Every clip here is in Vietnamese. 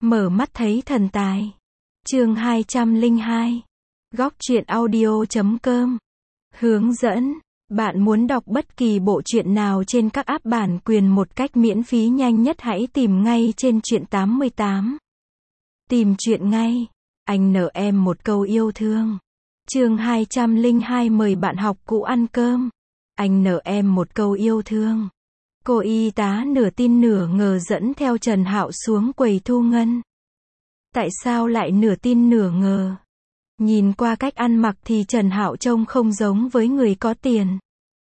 Mở mắt thấy thần tài. Chương 202. Góc truyện audio.com. Hướng dẫn. Bạn muốn đọc bất kỳ bộ truyện nào trên các app bản quyền một cách miễn phí nhanh nhất, hãy tìm ngay trên Truyện 88. Tìm truyện ngay. Anh nợ em một câu yêu thương. Chương 202. Mời bạn học cũ ăn cơm. Anh nợ em một câu yêu thương. Cô y tá nửa tin nửa ngờ dẫn theo Trần Hạo xuống quầy thu ngân. Tại sao lại nửa tin nửa ngờ? Nhìn qua cách ăn mặc thì Trần Hạo trông không giống với người có tiền.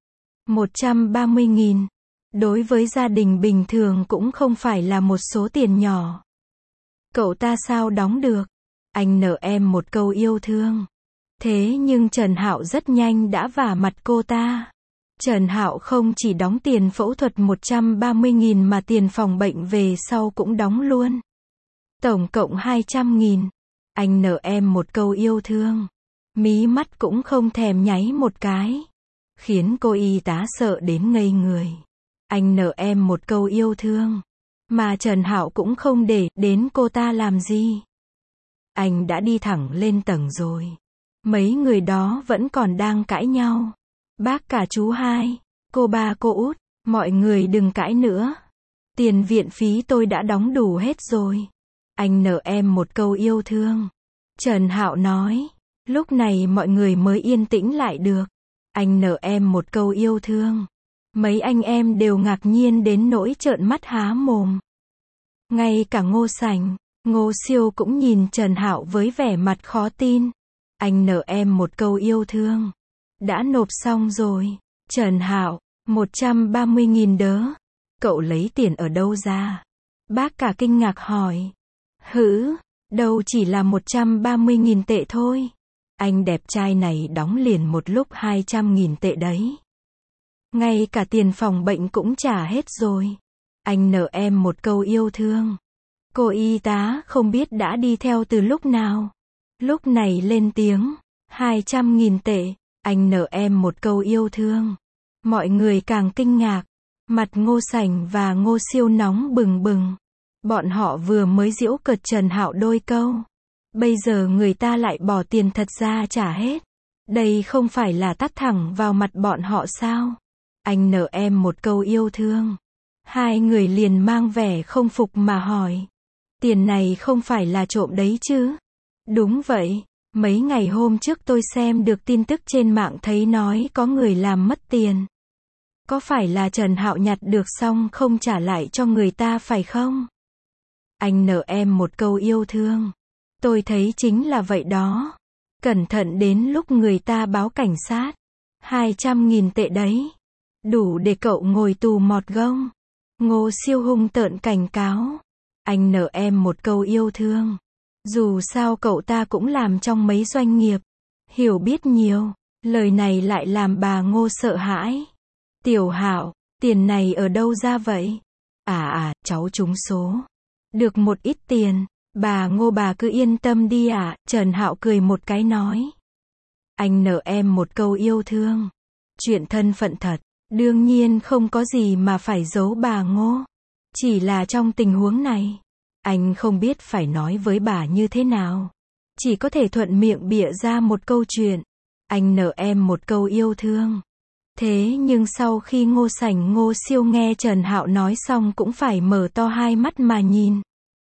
130.000. Đối với gia đình bình thường cũng không phải là một số tiền nhỏ. Cậu ta sao đóng được? Anh nợ em một câu yêu thương. Thế nhưng Trần Hạo rất nhanh đã vả mặt cô ta. Trần Hạo không chỉ đóng tiền phẫu thuật 130.000 mà tiền phòng bệnh về sau cũng đóng luôn. Tổng cộng 200.000. Anh nợ em một câu yêu thương. Mí mắt cũng không thèm nháy một cái. Khiến cô y tá sợ đến ngây người. Anh nợ em một câu yêu thương. Mà Trần Hạo cũng không để đến cô ta làm gì. Anh đã đi thẳng lên tầng rồi. Mấy người đó vẫn còn đang cãi nhau. Bác cả chú hai, cô ba cô út, mọi người đừng cãi nữa. Tiền viện phí tôi đã đóng đủ hết rồi. Anh nợ em một câu yêu thương. Trần Hạo nói. Lúc này mọi người mới yên tĩnh lại được. Anh nợ em một câu yêu thương. Mấy anh em đều ngạc nhiên đến nỗi trợn mắt há mồm. Ngay cả Ngô Sành, Ngô Siêu cũng nhìn Trần Hạo với vẻ mặt khó tin. Anh nợ em một câu yêu thương. Đã nộp xong rồi. Trần Hạo, 130.000 đớ. Cậu lấy tiền ở đâu ra? Bác cả kinh ngạc hỏi. Đâu chỉ là 130.000 tệ thôi. Anh đẹp trai này đóng liền một lúc 200.000 tệ đấy. Ngay cả tiền phòng bệnh cũng trả hết rồi. Anh nợ em một câu yêu thương. Cô y tá không biết đã đi theo từ lúc nào. Lúc này lên tiếng. 200.000 tệ. Anh nợ em một câu yêu thương. Mọi người càng kinh ngạc. Mặt Ngô Sành và Ngô Siêu nóng bừng bừng. Bọn họ vừa mới giễu cợt Trần Hạo đôi câu. Bây giờ người ta lại bỏ tiền thật ra trả hết. Đây không phải là tát thẳng vào mặt bọn họ sao? Anh nợ em một câu yêu thương. Hai người liền mang vẻ không phục mà hỏi. Tiền này không phải là trộm đấy chứ? Đúng vậy. Mấy ngày hôm trước tôi xem được tin tức trên mạng thấy nói có người làm mất tiền. Có phải là Trần Hạo nhặt được xong không trả lại cho người ta phải không? Anh nợ em một câu yêu thương. Tôi thấy chính là vậy đó. Cẩn thận đến lúc người ta báo cảnh sát. 200.000 tệ đấy. Đủ để cậu ngồi tù mọt gông. Ngô Siêu hung tợn cảnh cáo. Anh nợ em một câu yêu thương. Dù sao cậu ta cũng làm trong mấy doanh nghiệp. Hiểu biết nhiều. Lời này lại làm bà Ngô sợ hãi. Tiểu Hạo, tiền này ở đâu ra vậy? Cháu trúng số. Được một ít tiền. Bà Ngô bà cứ yên tâm đi ạ. Trần Hạo cười một cái nói. Anh nợ em một câu yêu thương. Chuyện thân phận thật. Đương nhiên không có gì mà phải giấu bà Ngô. Chỉ là trong tình huống này. Anh không biết phải nói với bà như thế nào. Chỉ có thể thuận miệng bịa ra một câu chuyện. Anh nợ em một câu yêu thương. Thế nhưng sau khi Ngô Sành Ngô Siêu nghe Trần Hạo nói xong cũng phải mở to hai mắt mà nhìn.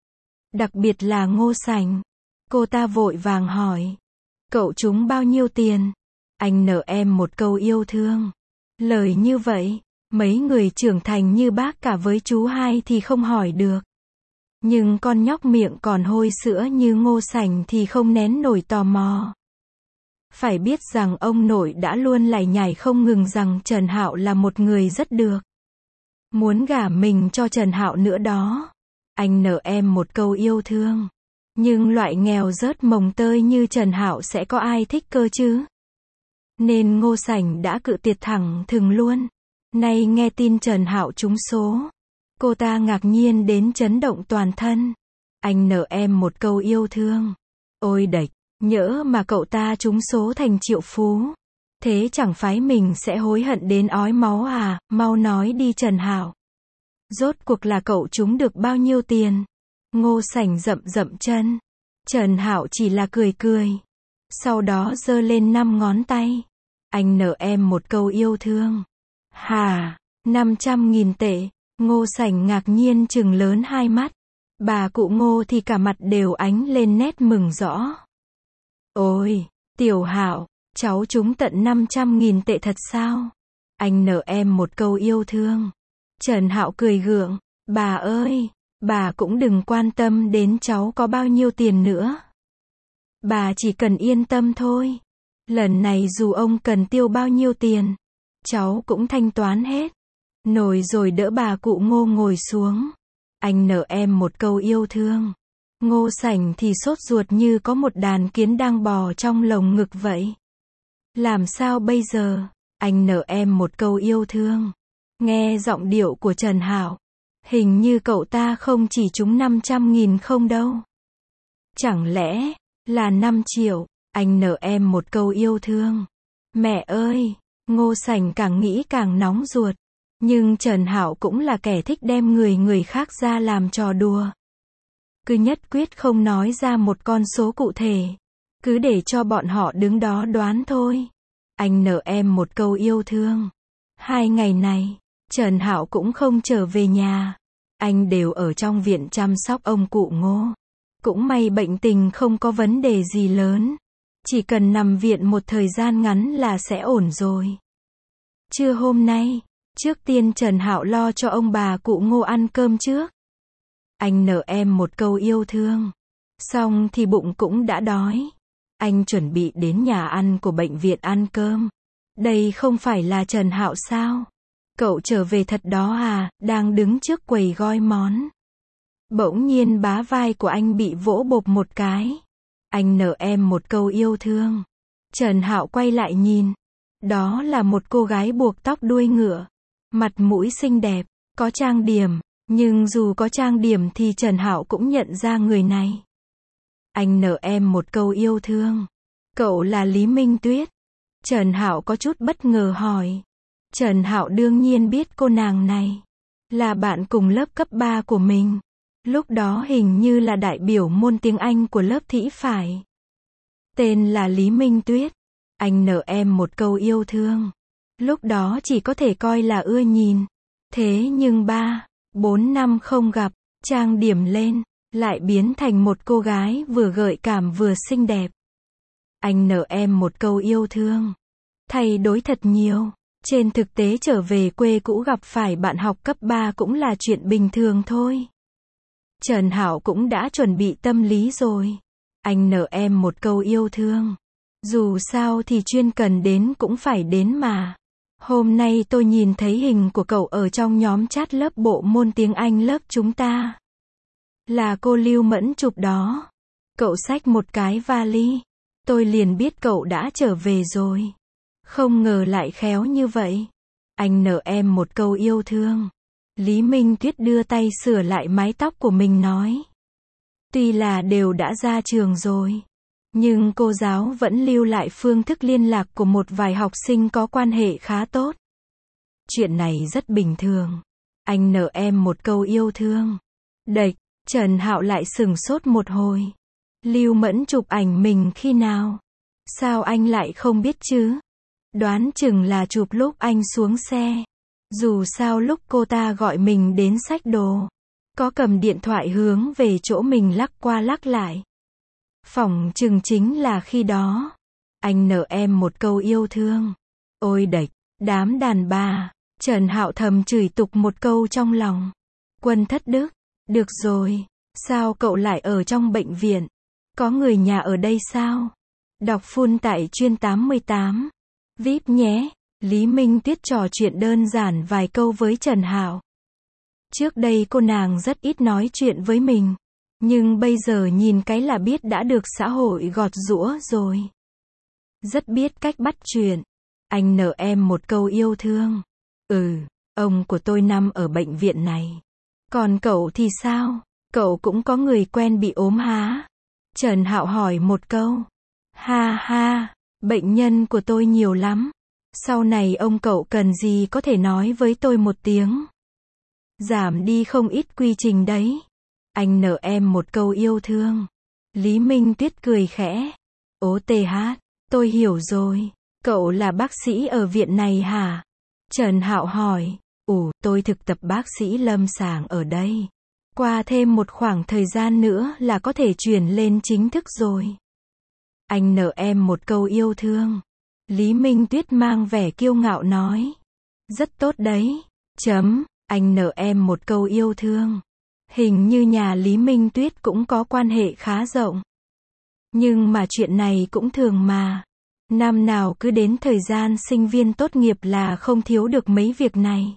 Đặc biệt là Ngô Sành. Cô ta vội vàng hỏi. Cậu trúng bao nhiêu tiền? Anh nợ em một câu yêu thương. Lời như vậy, mấy người trưởng thành như bác cả với chú hai thì không hỏi được. Nhưng con nhóc miệng còn hôi sữa như Ngô Sành thì không nén nổi tò mò. Phải biết rằng ông nội đã luôn lải nhải không ngừng rằng Trần Hạo là một người rất được. Muốn gả mình cho Trần Hạo nữa đó. Anh nợ em một câu yêu thương. Nhưng loại nghèo rớt mồng tơi như Trần Hạo sẽ có ai thích cơ chứ? Nên Ngô Sành đã cự tuyệt thẳng thừng luôn. Nay nghe tin Trần Hạo trúng số. Cô ta ngạc nhiên đến chấn động toàn thân. Anh nợ em một câu yêu thương. Ôi đệch, nhỡ mà cậu ta trúng số thành triệu phú. Thế chẳng phải mình sẽ hối hận đến ói máu à? Mau nói đi Trần Hạo. Rốt cuộc là cậu trúng được bao nhiêu tiền? Ngô Sảnh dậm dậm chân. Trần Hạo chỉ là cười cười. Sau đó giơ lên 5 ngón tay. Anh nợ em một câu yêu thương. Hả? 500.000 tệ. Ngô Sảnh ngạc nhiên trừng lớn hai mắt. Bà cụ Ngô thì cả mặt đều ánh lên nét mừng rõ. Ôi, Tiểu Hạo, cháu trúng tận 500.000 tệ thật sao? Anh nợ em một câu yêu thương. Trần Hạo cười gượng. Bà ơi, bà cũng đừng quan tâm đến cháu có bao nhiêu tiền nữa. Bà chỉ cần yên tâm thôi. Lần này dù ông cần tiêu bao nhiêu tiền, cháu cũng thanh toán hết. Nổi rồi đỡ bà cụ Ngô ngồi xuống. Anh nợ em một câu yêu thương. Ngô Sảnh thì sốt ruột như có một đàn kiến đang bò trong lồng ngực vậy. Làm sao bây giờ? Anh nợ em một câu yêu thương. Nghe giọng điệu của Trần Hạo, hình như cậu ta không chỉ trúng 500.000 không đâu. Chẳng lẽ là 5 triệu? Anh nợ em một câu yêu thương. Mẹ ơi! Ngô Sảnh càng nghĩ càng nóng ruột. Nhưng Trần Hạo cũng là kẻ thích đem người khác ra làm trò đùa. Cứ nhất quyết không nói ra một con số cụ thể. Cứ để cho bọn họ đứng đó đoán thôi. Anh nợ em một câu yêu thương. 2 ngày này, Trần Hạo cũng không trở về nhà. Anh đều ở trong viện chăm sóc ông cụ Ngô. Cũng may bệnh tình không có vấn đề gì lớn. Chỉ cần nằm viện một thời gian ngắn là sẽ ổn rồi. Trưa hôm nay, trước tiên Trần Hạo lo cho ông bà cụ Ngô ăn cơm trước. Anh nợ em một câu yêu thương. Xong thì bụng cũng đã đói. Anh chuẩn bị đến nhà ăn của bệnh viện ăn cơm. Đây không phải là Trần Hạo sao? Cậu trở về thật đó à? Đang đứng trước quầy gói món. Bỗng nhiên bá vai của anh bị vỗ bộp một cái. Anh nợ em một câu yêu thương. Trần Hạo quay lại nhìn. Đó là một cô gái buộc tóc đuôi ngựa. Mặt mũi xinh đẹp, có trang điểm. Nhưng dù có trang điểm thì Trần Hạo cũng nhận ra người này. Anh nợ em một câu yêu thương. Cậu là Lý Minh Tuyết. Trần Hạo có chút bất ngờ hỏi. Trần Hạo đương nhiên biết cô nàng này. Là bạn cùng lớp cấp 3 của mình. Lúc đó hình như là đại biểu môn tiếng Anh của lớp Thị phải. Tên là Lý Minh Tuyết. Anh nợ em một câu yêu thương. Lúc đó chỉ có thể coi là ưa nhìn. Thế nhưng 3-4 năm không gặp, trang điểm lên, lại biến thành một cô gái vừa gợi cảm vừa xinh đẹp. Anh nợ em một câu yêu thương. Thay đổi thật nhiều. Trên thực tế trở về quê cũ gặp phải bạn học cấp 3 cũng là chuyện bình thường thôi. Trần Hạo cũng đã chuẩn bị tâm lý rồi. Anh nợ em một câu yêu thương. Dù sao thì chuyên cần đến cũng phải đến mà. Hôm nay tôi nhìn thấy hình của cậu ở trong nhóm chat lớp bộ môn tiếng Anh lớp chúng ta. Là cô Lưu Mẫn chụp đó. Cậu xách một cái vali. Tôi liền biết cậu đã trở về rồi. Không ngờ lại khéo như vậy. Anh nợ em một câu yêu thương. Lý Minh Tuyết đưa tay sửa lại mái tóc của mình nói. Tuy là đều đã ra trường rồi. Nhưng cô giáo vẫn lưu lại phương thức liên lạc của một vài học sinh có quan hệ khá tốt. Chuyện này rất bình thường. Anh nợ em một câu yêu thương. Đệch, Trần Hạo lại sửng sốt một hồi. Lưu Mẫn chụp ảnh mình khi nào? Sao anh lại không biết chứ? Đoán chừng là chụp lúc anh xuống xe. Dù sao lúc cô ta gọi mình đến xách đồ, có cầm điện thoại hướng về chỗ mình lắc qua lắc lại. Phỏng chừng chính là khi đó. Anh nợ em một câu yêu thương. Ôi đệch, đám đàn bà. Trần Hạo thầm chửi tục một câu trong lòng. Quân Thất Đức. Được rồi. Sao cậu lại ở trong bệnh viện? Có người nhà ở đây sao? Đọc full tại chuyên 88. VIP nhé. Lý Minh Tuyết trò chuyện đơn giản vài câu với Trần Hạo. Trước đây cô nàng rất ít nói chuyện với mình. Nhưng bây giờ nhìn cái là biết đã được xã hội gọt giũa rồi. Rất biết cách bắt chuyện. Anh nợ em một câu yêu thương. Ông của tôi nằm ở bệnh viện này. Còn cậu thì sao? Cậu cũng có người quen bị ốm hả? Trần Hạo hỏi một câu. Ha ha, bệnh nhân của tôi nhiều lắm. Sau này ông cậu cần gì có thể nói với tôi một tiếng. Giảm đi không ít quy trình đấy. Anh nợ em một câu yêu thương. Lý Minh Tuyết cười khẽ. Ố TH, tôi hiểu rồi. Cậu là bác sĩ ở viện này hả? Trần Hạo hỏi. Tôi thực tập bác sĩ lâm sàng ở đây. Qua thêm một khoảng thời gian nữa là có thể chuyển lên chính thức rồi. Anh nợ em một câu yêu thương. Lý Minh Tuyết mang vẻ kiêu ngạo nói. Rất tốt đấy. Anh nợ em một câu yêu thương. Hình như nhà Lý Minh Tuyết cũng có quan hệ khá rộng. Nhưng mà chuyện này cũng thường mà. Năm nào cứ đến thời gian sinh viên tốt nghiệp là không thiếu được mấy việc này.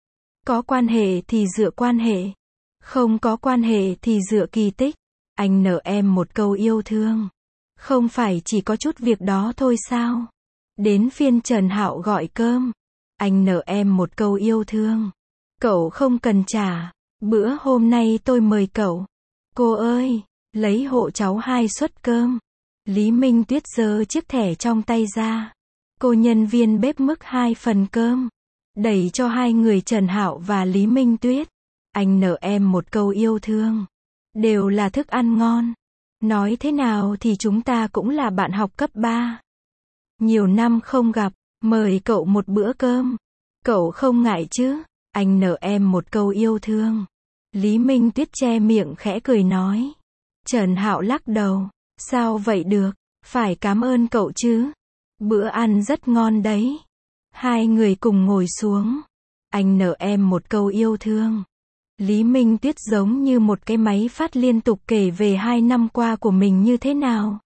Có quan hệ thì dựa quan hệ. Không có quan hệ thì dựa kỳ tích. Anh nợ em một câu yêu thương. Không phải chỉ có chút việc đó thôi sao? Đến phiên Trần Hạo gọi cơm. Anh nợ em một câu yêu thương. Cậu không cần trả. Bữa hôm nay tôi mời cậu. Cô ơi, lấy hộ cháu 2 suất cơm. Lý Minh Tuyết giơ chiếc thẻ trong tay ra. Cô nhân viên bếp múc 2 phần cơm. Đẩy cho hai người Trần Hạo và Lý Minh Tuyết. Anh nợ em một câu yêu thương. Đều là thức ăn ngon. Nói thế nào thì chúng ta cũng là bạn học cấp 3. Nhiều năm không gặp, mời cậu một bữa cơm. Cậu không ngại chứ? Anh nợ em một câu yêu thương. Lý Minh Tuyết che miệng khẽ cười nói. Trần Hạo lắc đầu. Sao vậy được? Phải cảm ơn cậu chứ. Bữa ăn rất ngon đấy. Hai người cùng ngồi xuống. Anh nợ em một câu yêu thương. Lý Minh Tuyết giống như một cái máy phát liên tục kể về 2 năm qua của mình như thế nào.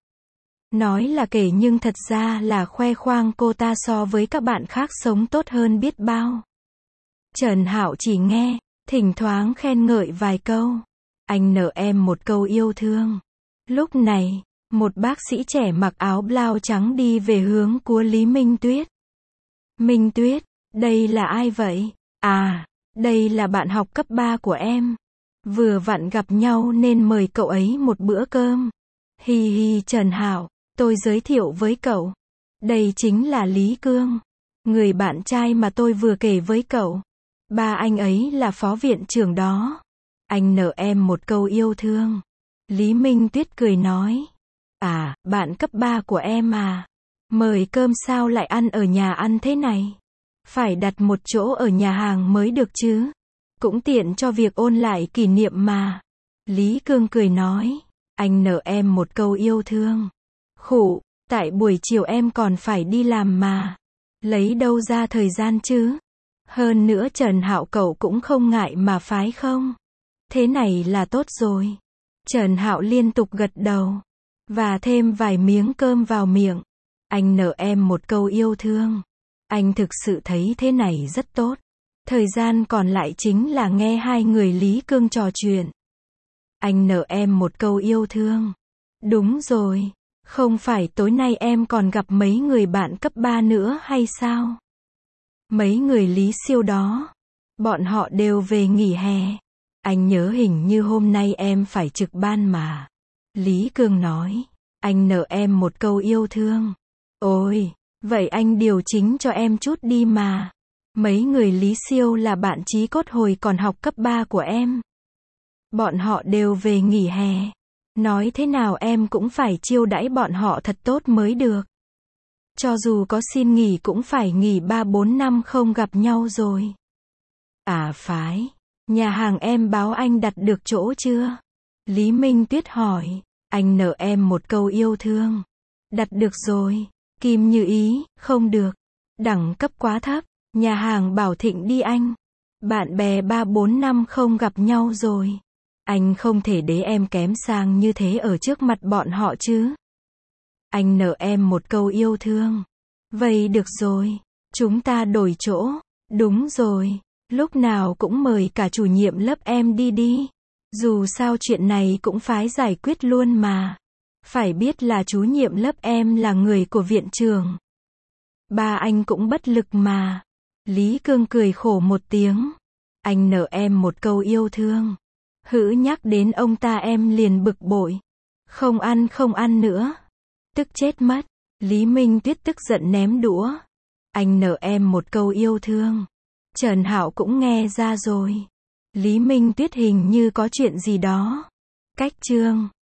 Nói là kể nhưng thật ra là khoe khoang cô ta so với các bạn khác sống tốt hơn biết bao. Trần Hạo chỉ nghe, thỉnh thoảng khen ngợi vài câu. Anh nợ em một câu yêu thương. Lúc này, một bác sĩ trẻ mặc áo blau trắng đi về hướng của Lý Minh Tuyết. Minh Tuyết, đây là ai vậy? À, đây là bạn học cấp 3 của em. Vừa vặn gặp nhau nên mời cậu ấy một bữa cơm. Hi hi Trần Hạo, tôi giới thiệu với cậu. Đây chính là Lý Cương. Người bạn trai mà tôi vừa kể với cậu. Ba anh ấy là phó viện trưởng đó. Anh nợ em một câu yêu thương. Lý Minh Tuyết cười nói. À, bạn cấp 3 của em à. Mời cơm sao lại ăn ở nhà ăn thế này? Phải đặt một chỗ ở nhà hàng mới được chứ. Cũng tiện cho việc ôn lại kỷ niệm mà. Lý Cương cười nói. Anh nợ em một câu yêu thương. Khụ, tại buổi chiều em còn phải đi làm mà. Lấy đâu ra thời gian chứ? Hơn nữa Trần Hạo cậu cũng không ngại mà phái không? Thế này là tốt rồi. Trần Hạo liên tục gật đầu. Và thêm vài miếng cơm vào miệng. Anh nợ em một câu yêu thương. Anh thực sự thấy thế này rất tốt. Thời gian còn lại chính là nghe hai người Lý Cương trò chuyện. Anh nợ em một câu yêu thương. Đúng rồi. Không phải tối nay em còn gặp mấy người bạn cấp 3 nữa hay sao? Mấy người Lý Siêu đó. Bọn họ đều về nghỉ hè. Anh nhớ hình như hôm nay em phải trực ban mà. Lý Cương nói. Anh nợ em một câu yêu thương. Ôi, vậy anh điều chỉnh cho em chút đi mà. Mấy người Lý Siêu là bạn chí cốt hồi còn học cấp 3 của em. Bọn họ đều về nghỉ hè. Nói thế nào em cũng phải chiêu đãi bọn họ thật tốt mới được. Cho dù có xin nghỉ cũng phải nghỉ 3-4 năm không gặp nhau rồi. À phái, nhà hàng em báo anh đặt được chỗ chưa? Lý Minh Tuyết hỏi. Anh nợ em một câu yêu thương. Đặt được rồi. Kim Như Ý, không được. Đẳng cấp quá thấp. Nhà hàng Bảo Thịnh đi anh. Bạn bè 3-4 năm không gặp nhau rồi. Anh không thể để em kém sang như thế ở trước mặt bọn họ chứ. Anh nợ em một câu yêu thương. Vậy được rồi. Chúng ta đổi chỗ. Đúng rồi. Lúc nào cũng mời cả chủ nhiệm lớp em đi đi. Dù sao chuyện này cũng phải giải quyết luôn mà. Phải biết là chủ nhiệm lớp em là người của viện trưởng. Ba anh cũng bất lực mà. Lý Cương cười khổ một tiếng. Anh nợ em một câu yêu thương. Hữ nhắc đến ông ta em liền bực bội. Không ăn nữa. Tức chết mất. Lý Minh Tuyết tức giận ném đũa. Anh nợ em một câu yêu thương. Trần Hạo cũng nghe ra rồi. Lý Minh Tuyết hình như có chuyện gì đó. Cách chương